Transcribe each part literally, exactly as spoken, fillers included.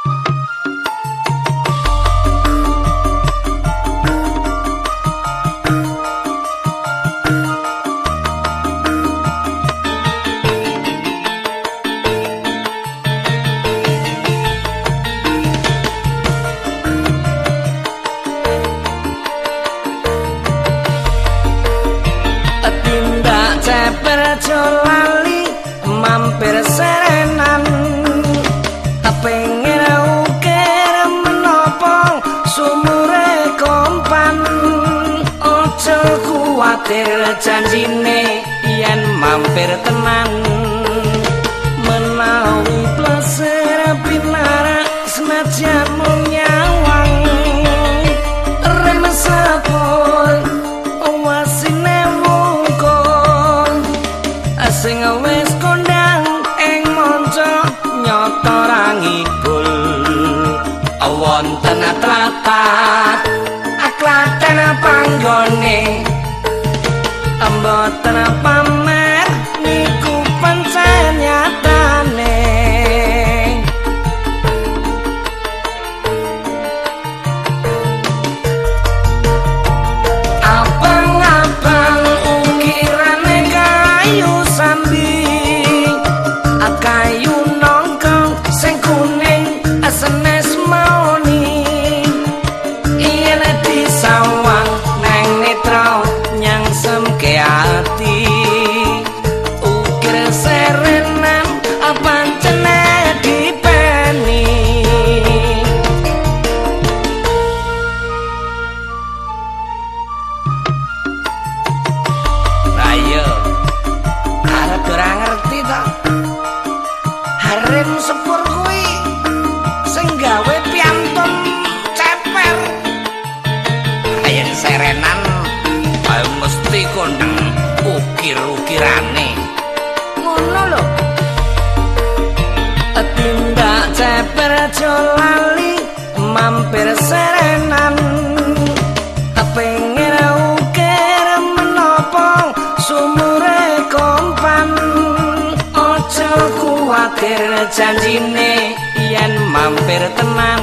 lali mampir serenan pengen ukir menapa sumure kompan ojo kuwatir janjine yen mampir tenan menawi plesir pinara senajan mung nyawang rem sepur wasine sing wis kondang ing manca nyata rangibul wonten tlatah aklaten panggone mboten pamer niku pancen nyatane abang-abang ukirane kayu kayu nongkong sing kuning senes mauni yen disawang nang netra nyang semke ati ukir serenan pancene dipeni ayo arep ora ngerti to rem sepur kuwi sing gawe piantun ceper ayen serenan ayo mesti kondang ukir-ukirane ngono lho tindak ceper aja lali mampir serenan pengen ukir menapa sumure kompan ojo kuwatir janjine yen mampir tenan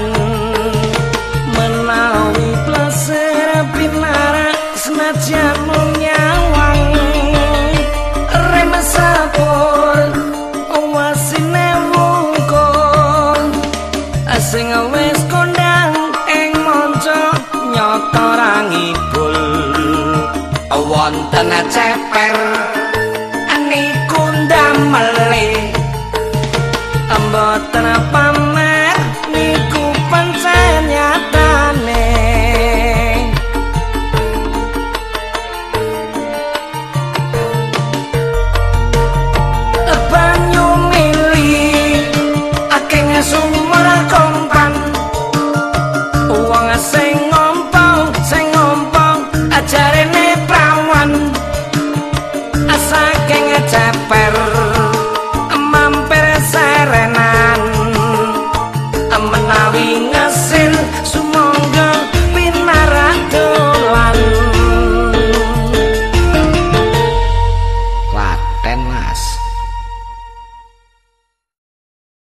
menawi plesir pinara senajan mung nyawang rem sepur wasine wungkul sing wis kondang ing manca nyata rangibul wonten ceper niku ndamel mboten pamer